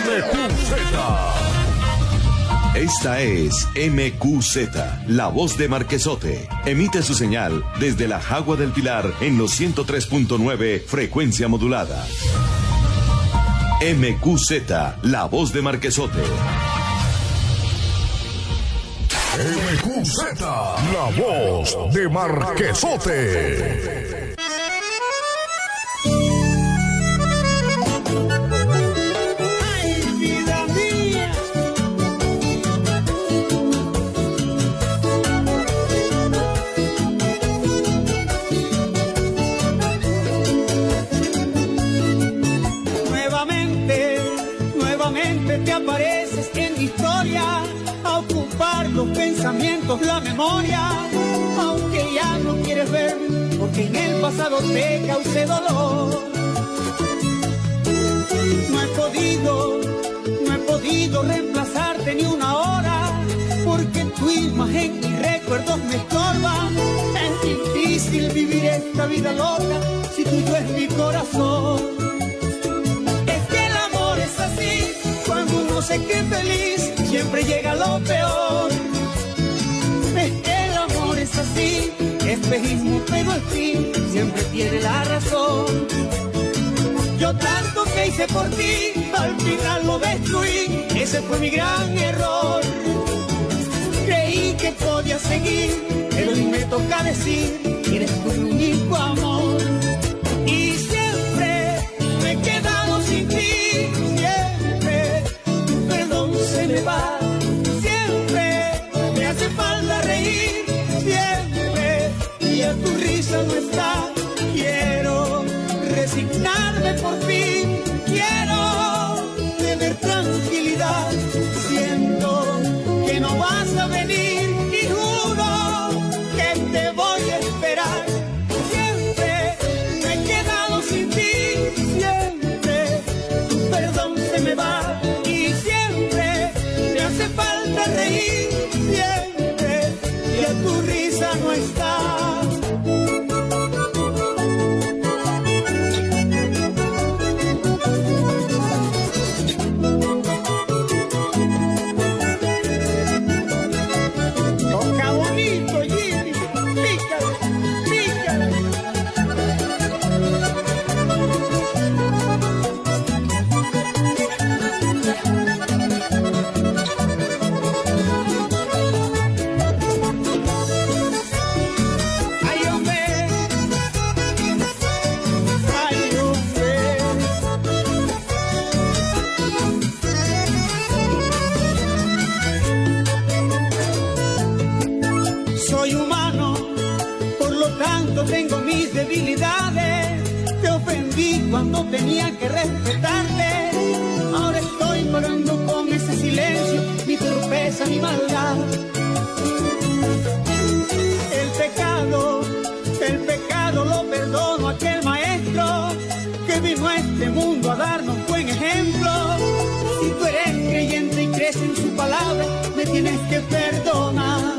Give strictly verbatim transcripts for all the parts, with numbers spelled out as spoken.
M Q Z. Esta es M Q Z, la voz de Marquesote. Emite su señal desde la Jagua del Pilar en los ciento tres punto nueve, frecuencia modulada. M Q Z, la voz de Marquesote. M Q Z, la voz de Marquesote. Los pensamientos, la memoria, aunque ya no quieres ver, porque en el pasado te causé dolor. No he podido, no he podido reemplazarte ni una hora, porque tu imagen y recuerdos me estorban. Es difícil vivir esta vida loca si tuyo es mi corazón. Es que el amor es así, cuando uno se cree feliz, siempre llega lo peor. El amor es así, espejismo, pero al fin siempre tiene la razón. Yo tanto que hice por ti, al final lo destruí, ese fue mi gran error. Creí que podía seguir, pero hoy me toca decir que eres tu único amor. Y siempre me he quedado sin ti, siempre tu perdón se me va. Hace falta reír siempre y ya tu risa no está. Quiero resignarme por fin, quiero tener tranquilidad. Siento que no vas a venir y juro que te voy a esperar. Siempre me he quedado sin ti, siempre tu perdón se me va y siempre me hace falta reír. Tu risa no está. Toca bonito, Jimmy. Pícale, pícale. Tengo mis debilidades, te ofendí cuando tenía que respetarte. Ahora estoy pagando con ese silencio mi torpeza, mi maldad. El pecado, el pecado lo perdono a aquel maestro que vino a este mundo a darnos buen ejemplo. Si tú eres creyente y crees en su palabra, me tienes que perdonar.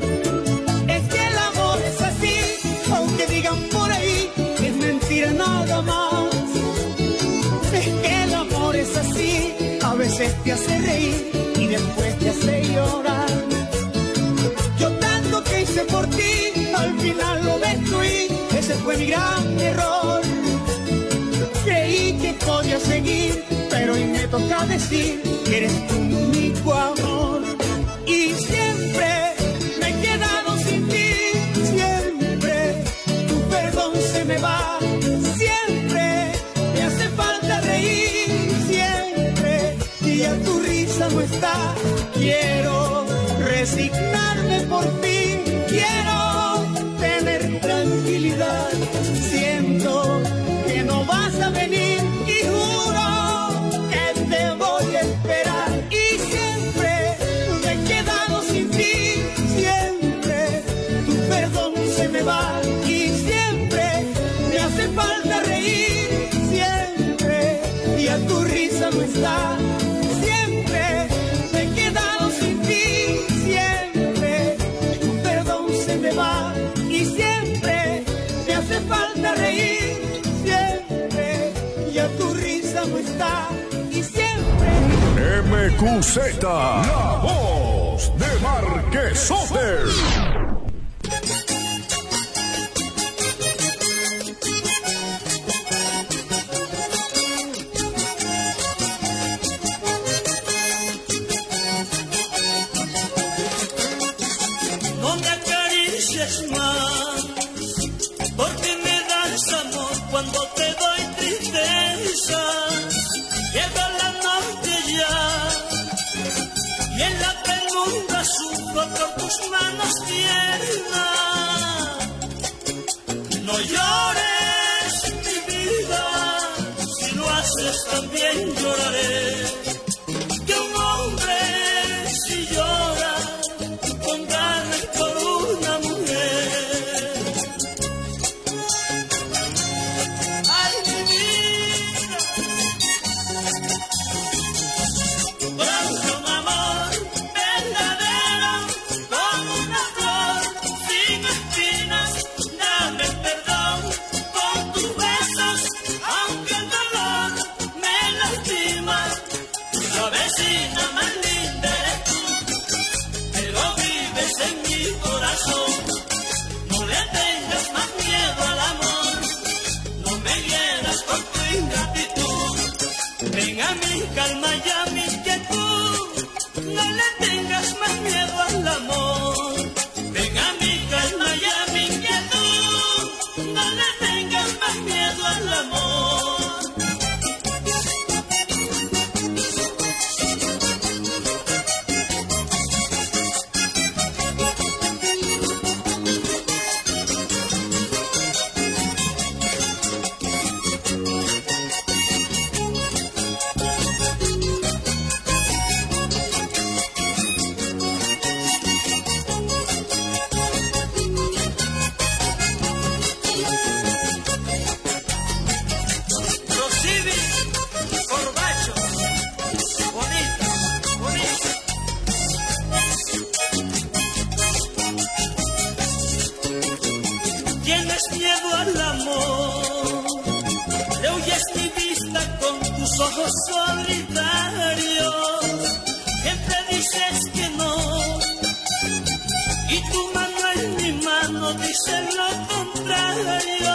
Aunque digan por ahí que es mentira nada más. Es que el amor es así, a veces te hace reír y después te hace llorar. Yo tanto que hice por ti, al final lo destruí, ese fue mi gran error. Creí que podía seguir, pero hoy me toca decir que eres tu único amor. Y siempre me he quedado sin ti, se me va, siempre me hace falta reír, siempre y ya tu risa no está. Quiero resignarme por fin, quiero tener tranquilidad. Siento que no vas a venir y juro que te voy a esperar. Y siempre me he quedado sin ti, siempre tu perdón se me va. Hace falta reír siempre y a tu risa no está. Siempre me he quedado sin ti, siempre tu perdón se me va y siempre me hace falta reír siempre y a tu risa no está y siempre. M Q Z, la voz de Marquesote. No me acaricies más, porque me das amor cuando te doy tristeza. Llega la noche ya, y en la penumbra sufro por tus manos tiernas. No llores, mi vida, si lo haces también lloraré. Que un hombre si llora con ganas por una mujer. Ay, mi vida, pronto un amor verdadero, como una flor sin espinas. Dame perdón por tus besos, aunque el dolor me lastima. La vecina más linda eres tú, pero vives en mi corazón. No le tengas más miedo al amor, no me hieras con tu ingratitud. Ven a mi calma y a mi quietud, no le tengas más miedo al amor. Ven a mi calma y a mi quietud, no le tengas más miedo al amor. Tienes miedo al amor, le huyes mi vista con tus ojos solitarios. Siempre dices que no, y tu mano en mi mano dice lo contrario.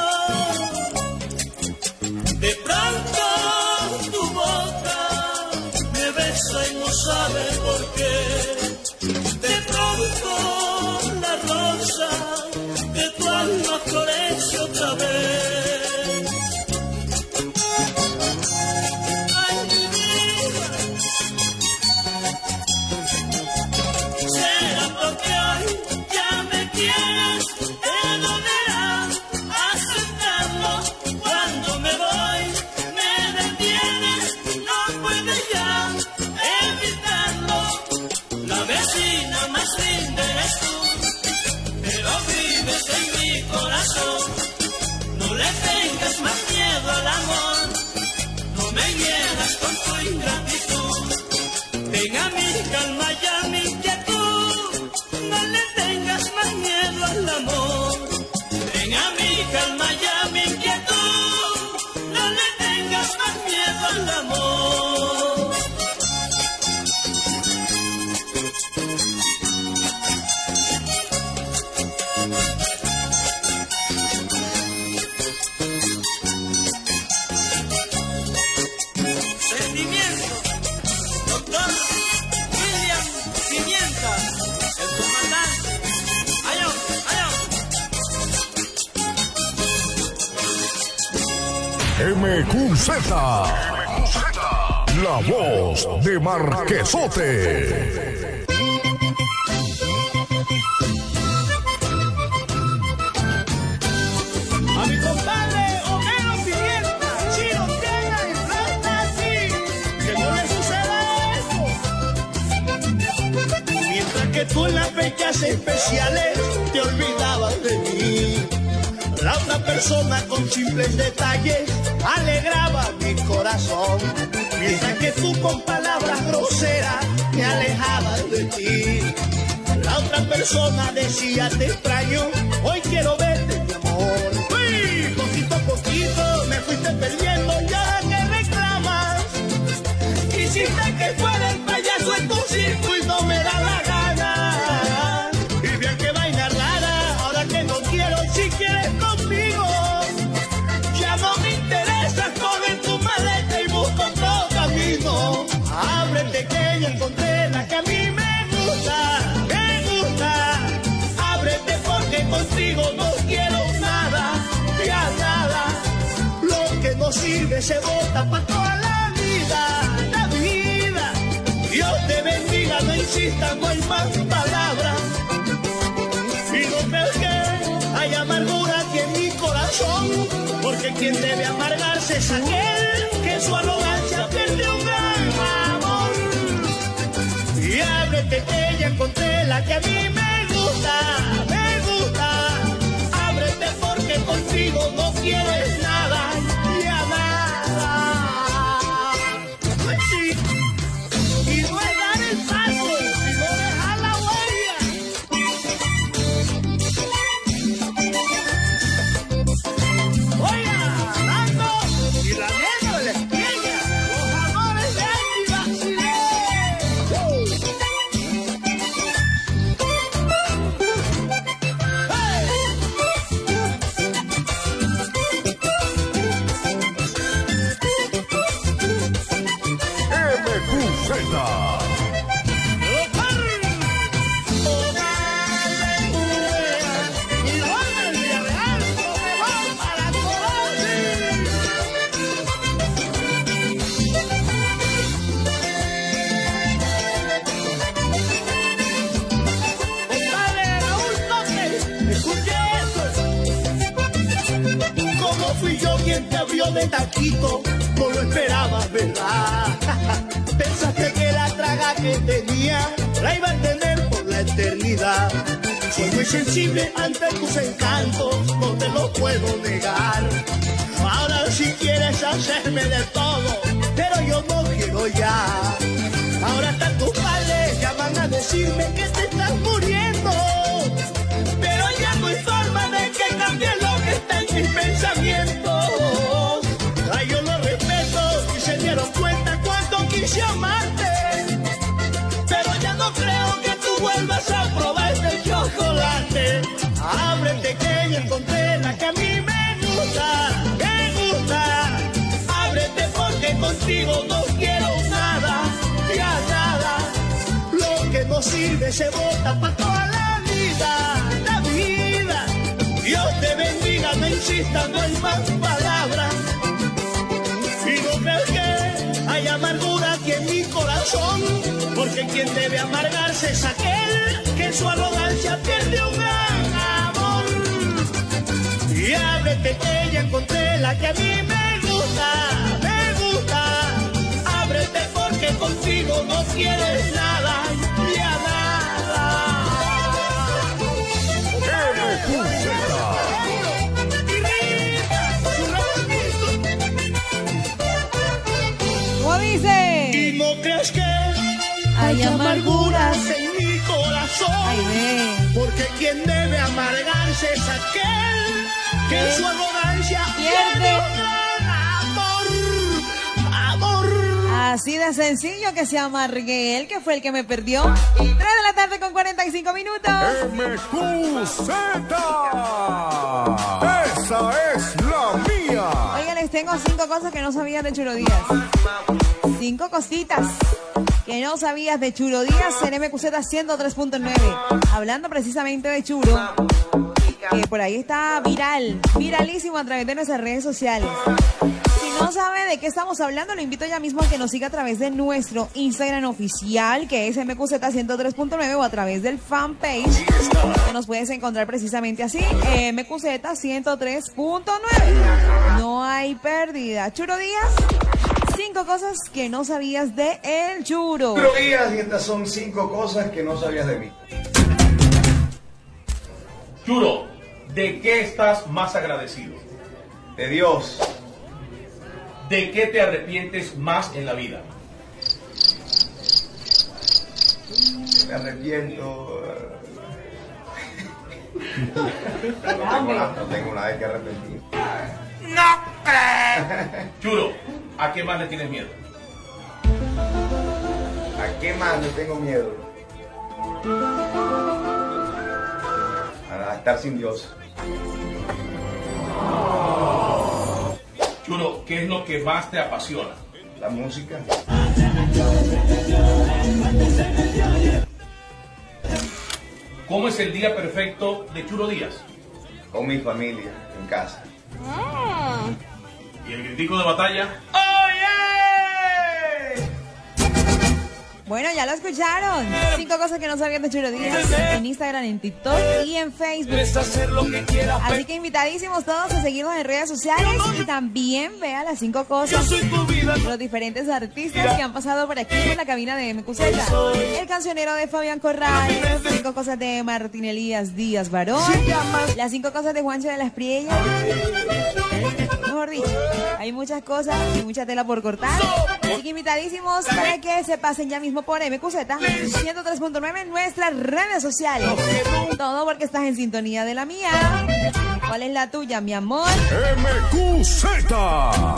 De pronto tu boca me besa y no sabe por qué. De pronto la rosa de tu alma florece otra vez. Ay, mi vida, será porque hoy ya me quieres, te dolerá aceptarlo. Cuando me voy, me detienes, no puedes ya evitarlo. La vecina más linda eres tú, pero vives en mi corazón. No le tengas más miedo al amor, no me hieras con tu ingratitud. Ven a mi calma y a mi quietud, no le tengas más miedo al amor. Ven a mi calma y a mi quietud, no le tengas más miedo al amor. Sentimiento, doctor William Pimienta, el comandante. Ayón, ayón. M Q Z, la voz de Marquesote. A mi compadre Homero Pimienta, Chino Tena y Plata, así, que no le suceda eso. Mientras que tú en las fechas especiales te olvidabas de mí, la otra persona con simples detalles alegraba mi corazón. Mientras que tú con palabras groseras te alejabas de ti, la otra persona decía te extraño, hoy quiero verte mi amor. Uy, poquito a poquito me fuiste perdiendo, ya que reclamas, quisiste que fuera el payaso. insistas, no hay más palabras. Y no creo que hay amargura aquí en mi corazón, porque quien debe amargarse es aquel que su arrogancia pierde un gran amor. Y ábrete que ya encontré la que a mí me gusta, me gusta. Ábrete porque contigo no quieres nada, ya nada. Pues sí, y no es dar el paso, sino dejar la huella. Oiga, dando y la mierda de la estrella, los amores de Andy Basilea. Fui yo quien te abrió de taquito, no lo esperabas, ¿verdad? Pensaste que la traga que tenía la iba a tener por la eternidad. Soy muy sensible ante tus encantos, no te lo puedo negar. Ahora si quieres hacerme de todo, pero yo no quiero ya. Ahora hasta tus padres llaman a decirme que te estás muriendo, pero ya no hay forma de que cambie lo que está en mis pensamientos. Ay, yo lo respeto y se dieron cuenta cuando quise amarte, pero ya no creo que tú vuelvas a probar este chocolate. Ábrete que ya encontré la que a mí me gusta, me gusta. Ábrete porque contigo no quiero nada, ya nada. Lo que no sirve se bota para toda la vida, la vida. Dios te bendiga, no insistas, no hay más palabras. Y no crees que hay amargura aquí en mi corazón, porque quien debe amargarse es aquel que su arrogancia pierde un gran amor. Y ábrete que ya encontré la que a mí me gusta, me gusta. Ábrete porque contigo no quieres nada, ya nada. ¿Cómo dice? Y no crees que hay amarguras en mi corazón. Ay, ve. Porque quien debe amargarse es aquel que en su arrogancia pierde amor, amor. Así de sencillo que se amargue él, que fue el que me perdió. tres de la tarde con cuarenta y cinco minutos. M Q Z. Esa es la mía. Oigan, les tengo cinco cosas que no sabías de Churo Díaz. Cinco cositas que no sabías de Churo Díaz en M Q Z ciento tres punto nueve. Hablando precisamente de Churo, que por ahí está viral, viralísimo a través de nuestras redes sociales. Si no sabe de qué estamos hablando, lo invito ya mismo a que nos siga a través de nuestro Instagram oficial, que es M Q Z ciento tres punto nueve, o a través del fanpage, que nos puedes encontrar precisamente así, M Q Z ciento tres punto nueve. No hay pérdida. Churo Díaz, cinco cosas que no sabías de el Churo. Churo Díaz, y estas son cinco cosas que no sabías de mí. Churo, ¿de qué estás más agradecido? De Dios. ¿De qué te arrepientes más en la vida? Me arrepiento. No tengo, nada, no tengo nada de que arrepentir. Churo, ¿a qué más le tienes miedo? ¿A qué más le tengo miedo? A estar sin Dios. Churo, ¿qué es lo que más te apasiona? La música. ¿Cómo es el día perfecto de Churo Díaz? Con mi familia, en casa. ¿Y el gritico de batalla? ¡Oye! Bueno, ya lo escucharon. Cinco cosas que no sabías de Chulo Díaz en Instagram, en TikTok y en Facebook. hacer lo que quieras. Así que invitadísimos todos a seguirnos en redes sociales y también vea las cinco cosas, los diferentes artistas que han pasado por aquí en la cabina de M Q Z. El cancionero de Fabián Corral, cinco cosas de Martín Elías Díaz Barón, las cinco cosas de Juancho de las Priellas. Mejor dicho, hay muchas cosas y mucha tela por cortar. Así que invitadísimos para que se pasen ya mismo por M Q Z ciento tres punto nueve en nuestras redes sociales. Todo porque estás en sintonía de la mía. ¿Cuál es la tuya, mi amor? M Q Z.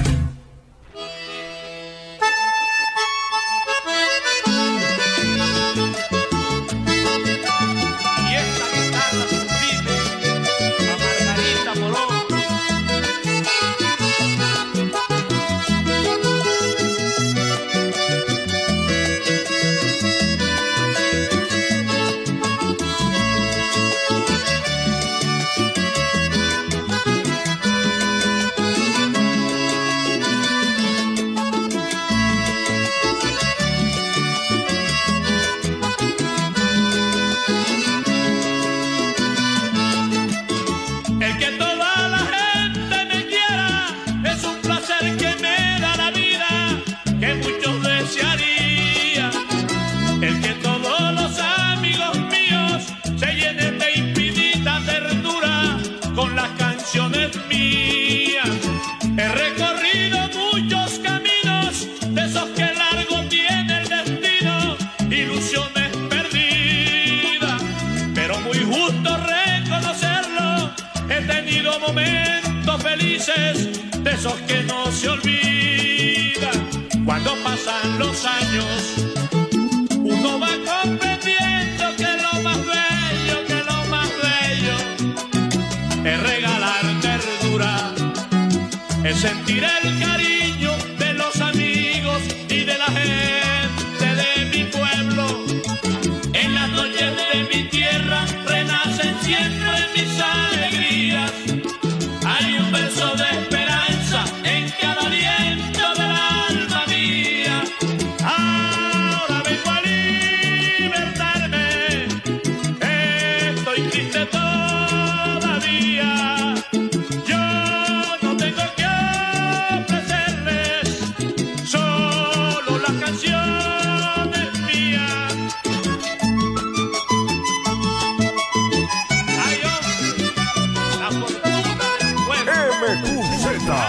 Y esta guitarra sublime a Margarita Morón. El que toda la gente me quiera es un placer que me da la vida, que muchos desearían. El que todos los amigos míos se llenen de infinita ternura con las canciones mías. He recorrido muchos caminos, de esos que largo tiene el destino, ilusiones perdidas, pero muy justo reconocerlo. He tenido momentos felices, de esos que no se olvidan. Cuando pasan los años, uno va comprendiendo que lo más bello, que lo más bello es regalar ternura, es sentir el cariño de los amigos y de la gente de mi pueblo. En las noches de mi tierra renacen siempre mis alegrías. Hay un verso de esperanza en cada aliento del alma mía. Ahora vengo a libertarme, estoy triste todavía. Yo no tengo que ofrecerles, solo las canciones mías. Ay, hombre, la fortuna del pueblo. M Q Z.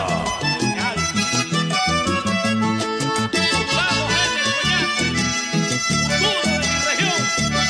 Vamos, gente, coñac, futuro de mi región.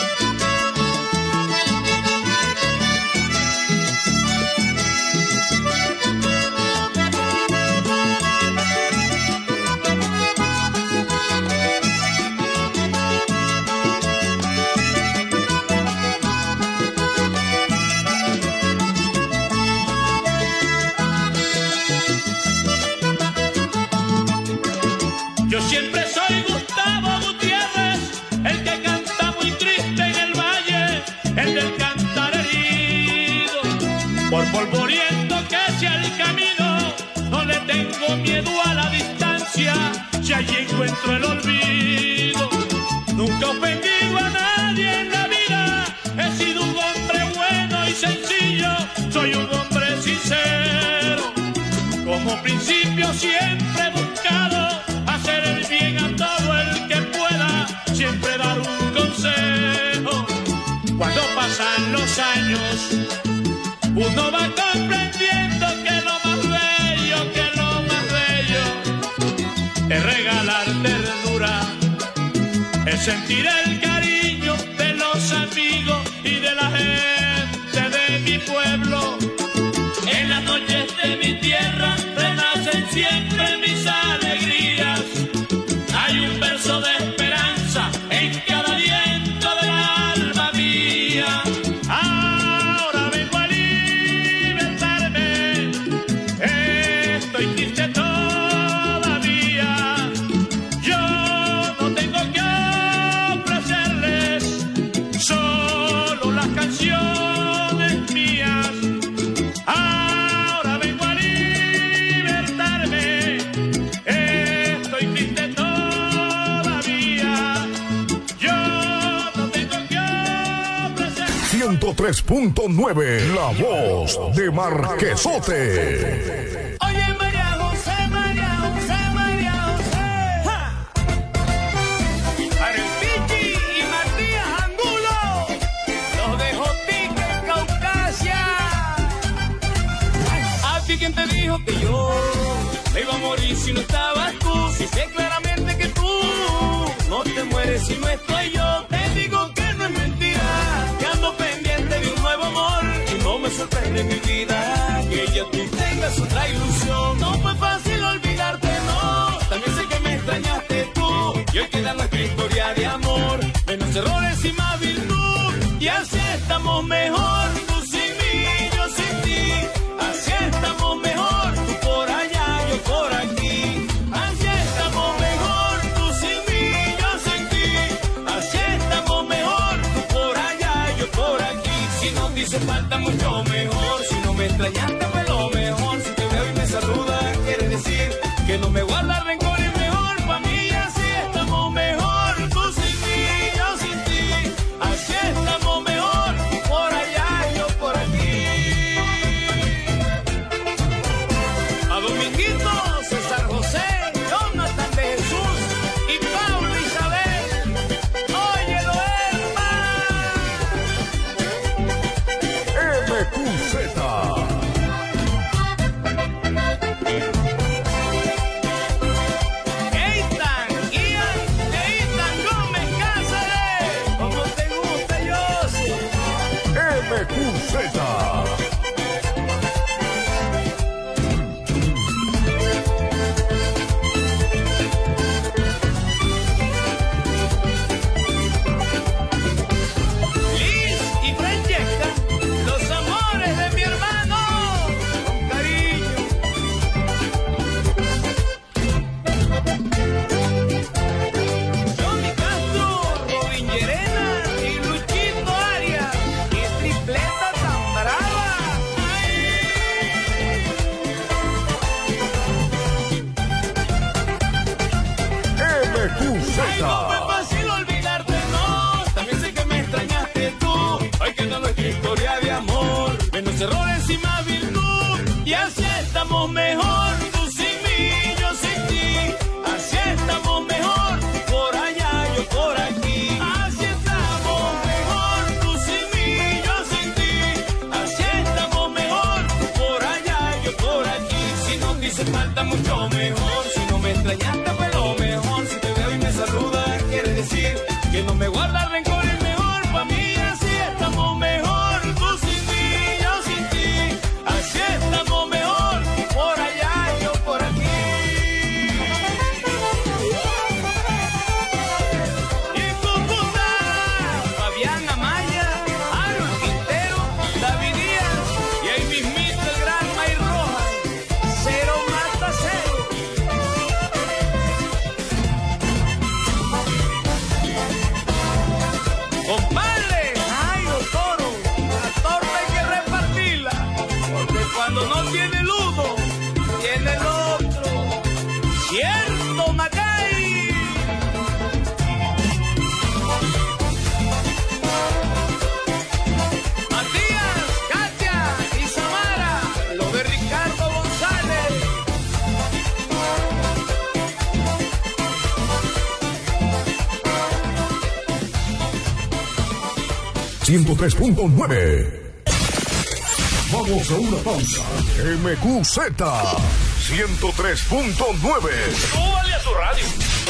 Yo siempre soy Gustavo Gutiérrez, el que canta muy triste en el valle, el del cantar herido. Por polvoriento que sea el camino, no le tengo miedo a la distancia, si allí encuentro el olvido. Nunca he ofendido a nadie en la vida, he sido un hombre bueno y sencillo, soy un hombre sincero. Como principio siempre he buscado hacer el bien a todo el que pueda, siempre dar un consejo. Cuando pasan los años, uno va comprendiendo que lo más bello, que lo más bello es regalar ternura, es sentir el cariño de los amigos y de la gente de mi pueblo. En las noches de mi tierra renacen siempre mis alegrías. Hay un verso de esperanza en cada aliento del alma mía. Ahora vengo a libertarme, estoy triste todavía. Yo no tengo que ofrecerle ciento tres punto nueve, La Voz de Marquesote. Oye, María José, María José, María José. ¡Ja! Para el Pichi y Matías Angulo, los de Jotica en Caucasia. ¿A ti quién te dijo que yo me iba a morir si no estabas tú? Si sé claramente que tú no te mueres si no estoy yo. Te digo que no es mentira, que ando pendiente de un nuevo amor. Y no me sorprende mi vida que ya tú tengas otra ilusión. No fue fácil olvidarte, no. También sé que me extrañaste tú. Y hoy queda nuestra historia de amor, menos errores y más virtud. Y así estamos mejor, tú sin mí, yo sin ti. Así estamos mejor, tú por allá, yo por aquí. Así estamos mejor, tú sin mí, yo sin ti. Así estamos mejor, tú por allá, yo por aquí. Si no te hizo falta mucho mejor, si no me extrañaste fue lo mejor. Si te veo y me saludas, quiere decir que no me guarda rencor y mejor pa' mí. Así estamos mejor, tú sin mí, yo sin ti. Así estamos mejor, tú por allá, yo por aquí. A Dominguito, César José, Jonathan de Jesús y Pablo Isabel. Óyelo, M Q Z. Eitan, Ian, Eitan Gómez Cáceres. Como te gusta, yo sí. M Q Z. Liz y Francesca, los amores de mi hermano, con cariño. Johnny Castro, Robin Llerena y Luchito Arias, qué tripleta tan brava. M Q Ay, no fue Z. fácil olvidarte, no. También sé que me extrañaste tú. Hoy queda nuestra historia de amor, menos errores y más virtud. Y así estamos mejor, tú sin mí, yo sin ti. Así estamos mejor, tú por allá, yo por aquí. Así estamos mejor, tú sin mí, yo sin ti. Así estamos mejor, tú por allá, yo por aquí. Si no te hizo falta mucho mejor, si no me extrañaste fue lo mejor. Si te veo y me saludas, quiere decir que no me guarda rencor y mejor pa' mí. Así estamos mejor, tú sin mí, yo sin ti. Así estamos mejor, tú por allá, yo por aquí. Y Cúcuta, Fabián Amaya, Aaron Quintero, David Díaz y ahí mismito el gran May Rojas. Cero mata cero. Compadre, ay, los toros, la torta hay que repartirla, porque cuando no tiene el uno, tiene el otro. ¿Cierto, Macay? Matías, Katia y Samara, lo de Ricardo González. ciento tres punto nueve. Vamos a una pausa. M Q Z. ciento tres punto nueve. Súbale a tu radio.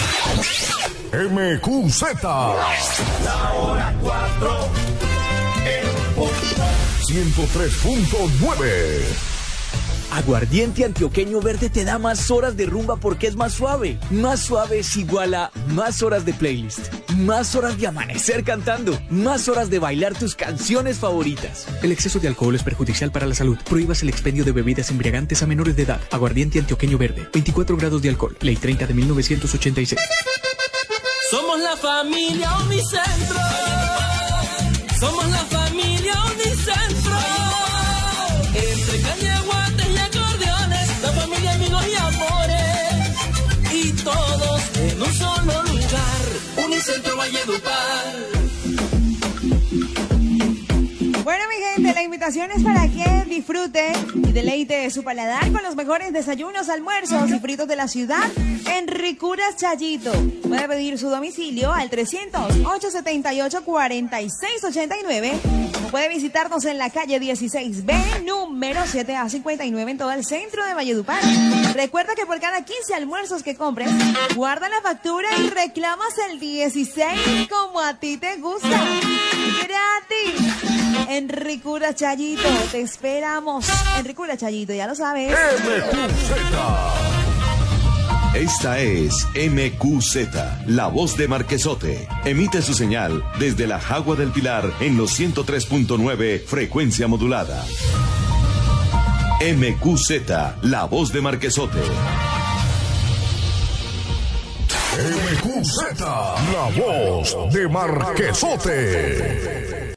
M Q Z. La hora cuatro, el punto. ciento tres punto nueve. Aguardiente antioqueño verde te da más horas de rumba porque es más suave. Más suave es igual a más horas de playlist, más horas de amanecer cantando, más horas de bailar tus canciones favoritas. El exceso de alcohol es perjudicial para la salud. Prohíbas el expendio de bebidas embriagantes a menores de edad. Aguardiente antioqueño verde, veinticuatro grados de alcohol. Ley treinta de mil novecientos ochenta y seis. Somos la familia Unicentro. Somos la familia Unicentro. Entre cañaguates y acordeones, la familia, amigos y amores. Y todos en un solo lugar. Unicentro Valledupar. Bueno, invitaciones para que disfrute y deleite su paladar con los mejores desayunos, almuerzos y fritos de la ciudad en Ricuras Chayito. Puede pedir su domicilio al trescientos, ochocientos setenta y ocho, cuarenta y seis ochenta y nueve o puede visitarnos en la calle dieciséis B, número siete A cincuenta y nueve en todo el centro de Valledupar. Recuerda que por cada quince almuerzos que compres, guarda la factura y reclamas el dieciséis como a ti te gusta. ¡Gratis! En Ricuras Chayito, te esperamos. En Ricuras Chayito, ya lo sabes. M Q Z. Esta es M Q Z, la voz de Marquesote. Emite su señal desde la Jagua del Pilar en los ciento tres punto nueve, frecuencia modulada. M Q Z, la voz de Marquesote. M Q Z, la voz de Marquesote.